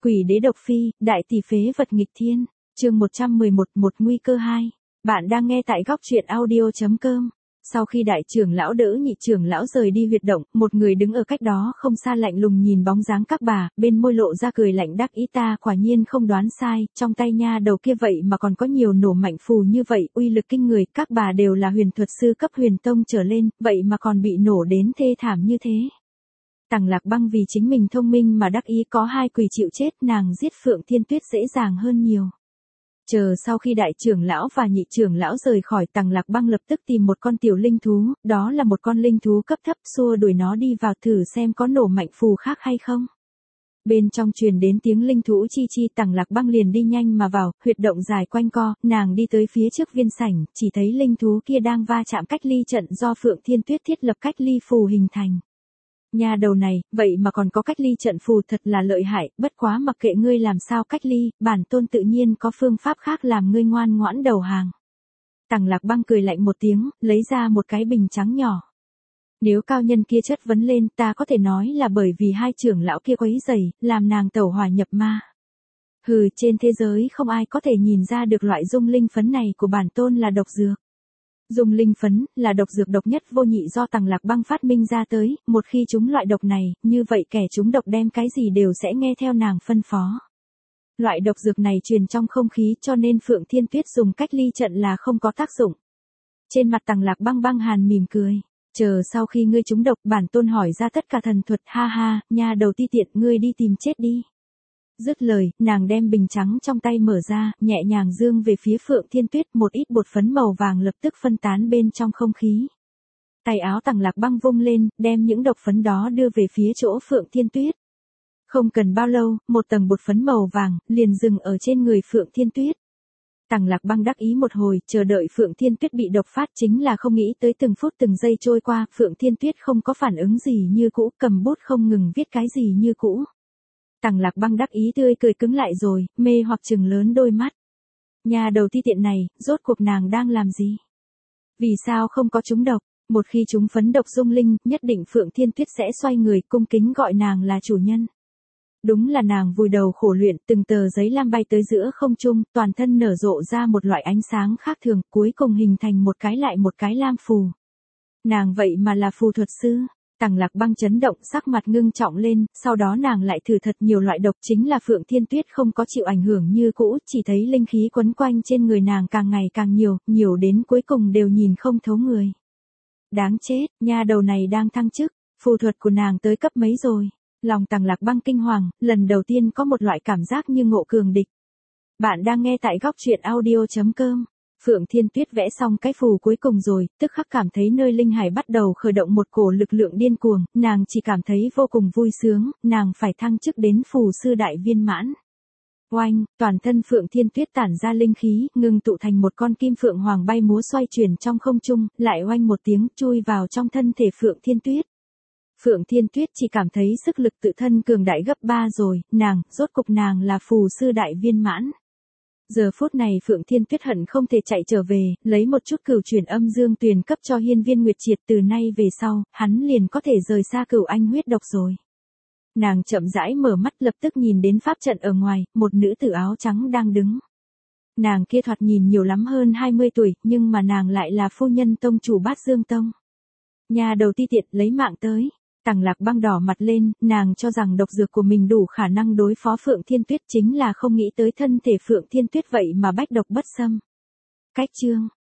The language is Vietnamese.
Quỷ đế độc phi, đại tỷ phế vật nghịch thiên. Chương 111, một nguy cơ 2. Bạn đang nghe tại góc truyện audio.com. Sau khi đại trưởng lão đỡ nhị trưởng lão rời đi huyệt động, một người đứng ở cách đó không xa lạnh lùng nhìn bóng dáng các bà, bên môi lộ ra cười lạnh đắc ý, ta quả nhiên không đoán sai, trong tay nha đầu kia vậy mà còn có nhiều nổ mạnh phù như vậy, uy lực kinh người, các bà đều là huyền thuật sư cấp huyền tông trở lên, vậy mà còn bị nổ đến thê thảm như thế. Tằng Lạc Băng vì chính mình thông minh mà đắc ý, có hai quỷ chịu chết, nàng giết Phượng Thiên Tuyết dễ dàng hơn nhiều. Chờ sau khi đại trưởng lão và nhị trưởng lão rời khỏi, Tằng Lạc Băng lập tức tìm một con tiểu linh thú, đó là một con linh thú cấp thấp, xua đuổi nó đi vào thử xem có nổ mạnh phù khác hay không. Bên trong truyền đến tiếng linh thú chi chi, Tằng Lạc Băng liền đi nhanh mà vào, huyệt động dài quanh co, nàng đi tới phía trước viên sảnh, chỉ thấy linh thú kia đang va chạm cách ly trận do Phượng Thiên Tuyết thiết lập cách ly phù hình thành. Nhà đầu này, vậy mà còn có cách ly trận phù, thật là lợi hại, bất quá mặc kệ ngươi làm sao cách ly, bản tôn tự nhiên có phương pháp khác làm ngươi ngoan ngoãn đầu hàng. Tằng Lạc Băng cười lạnh một tiếng, lấy ra một cái bình trắng nhỏ. Nếu cao nhân kia chất vấn lên, ta có thể nói là bởi vì hai trưởng lão kia quấy rầy, làm nàng tẩu hỏa nhập ma. Hừ, trên thế giới không ai có thể nhìn ra được loại dung linh phấn này của bản tôn là độc dược. Dung linh phấn là độc dược độc nhất vô nhị do Tằng Lạc Băng phát minh ra tới, một khi trúng loại độc này, như vậy kẻ trúng độc đem cái gì đều sẽ nghe theo nàng phân phó. Loại độc dược này truyền trong không khí, cho nên Phượng Thiên Tuyết dùng cách ly trận là không có tác dụng. Trên mặt Tằng Lạc Băng băng hàn mỉm cười, chờ sau khi ngươi trúng độc, bản tôn hỏi ra tất cả thần thuật, ha ha, nha đầu ti tiện, ngươi đi tìm chết đi. Dứt lời, nàng đem bình trắng trong tay mở ra, nhẹ nhàng dương về phía Phượng Thiên Tuyết, một ít bột phấn màu vàng lập tức phân tán bên trong không khí. Tay áo Tằng Lạc Băng vung lên, đem những độc phấn đó đưa về phía chỗ Phượng Thiên Tuyết. Không cần bao lâu, một tầng bột phấn màu vàng liền dừng ở trên người Phượng Thiên Tuyết. Tằng Lạc Băng đắc ý một hồi, chờ đợi Phượng Thiên Tuyết bị độc phát, chính là không nghĩ tới từng phút từng giây trôi qua, Phượng Thiên Tuyết không có phản ứng gì như cũ, cầm bút không ngừng viết cái gì như cũ. Tằng Lạc Băng đắc ý tươi cười cứng lại rồi, mê hoặc trừng lớn đôi mắt. Nhà đầu ti tiện này, rốt cuộc nàng đang làm gì? Vì sao không có trúng độc? Một khi trúng phấn độc dung linh, nhất định Phượng Thiên Tuyết sẽ xoay người cung kính gọi nàng là chủ nhân. Đúng là nàng vùi đầu khổ luyện, từng tờ giấy lam bay tới giữa không trung, toàn thân nở rộ ra một loại ánh sáng khác thường, cuối cùng hình thành một cái lại một cái lam phù. Nàng vậy mà là phù thuật sư. Tằng Lạc Băng chấn động, sắc mặt ngưng trọng lên, sau đó nàng lại thử thật nhiều loại độc, chính là Phượng Thiên Tuyết không có chịu ảnh hưởng như cũ, chỉ thấy linh khí quấn quanh trên người nàng càng ngày càng nhiều, nhiều đến cuối cùng đều nhìn không thấu người. Đáng chết, nha đầu này đang thăng chức, phù thuật của nàng tới cấp mấy rồi? Lòng Tằng Lạc Băng kinh hoàng, lần đầu tiên có một loại cảm giác như ngộ cường địch. Bạn đang nghe tại góc truyện audio.com. Phượng Thiên Tuyết vẽ xong cái phù cuối cùng rồi, tức khắc cảm thấy nơi linh hải bắt đầu khởi động một cổ lực lượng điên cuồng, nàng chỉ cảm thấy vô cùng vui sướng, nàng phải thăng chức đến phù sư đại viên mãn. Oanh, toàn thân Phượng Thiên Tuyết tản ra linh khí, ngưng tụ thành một con kim phượng hoàng bay múa xoay chuyển trong không trung, lại oanh một tiếng chui vào trong thân thể Phượng Thiên Tuyết. Phượng Thiên Tuyết chỉ cảm thấy sức lực tự thân cường đại gấp 3 rồi, rốt cục nàng là phù sư đại viên mãn. Giờ phút này Phượng Thiên Tuyết hận không thể chạy trở về, lấy một chút cửu chuyển âm dương tuyền cấp cho Hiên Viên Nguyệt Triệt, từ nay về sau, hắn liền có thể rời xa Cửu Anh huyết độc rồi. Nàng chậm rãi mở mắt, lập tức nhìn đến pháp trận ở ngoài, một nữ tử áo trắng đang đứng. Nàng kia thoạt nhìn nhiều lắm hơn 20 tuổi, nhưng mà nàng lại là phu nhân tông chủ Bát Dương Tông. Nhà đầu ti tiện, lấy mạng tới. Tằng Lạc Băng đỏ mặt lên, nàng cho rằng độc dược của mình đủ khả năng đối phó Phượng Thiên Tuyết, chính là không nghĩ tới thân thể Phượng Thiên Tuyết vậy mà bách độc bất xâm. Cách chương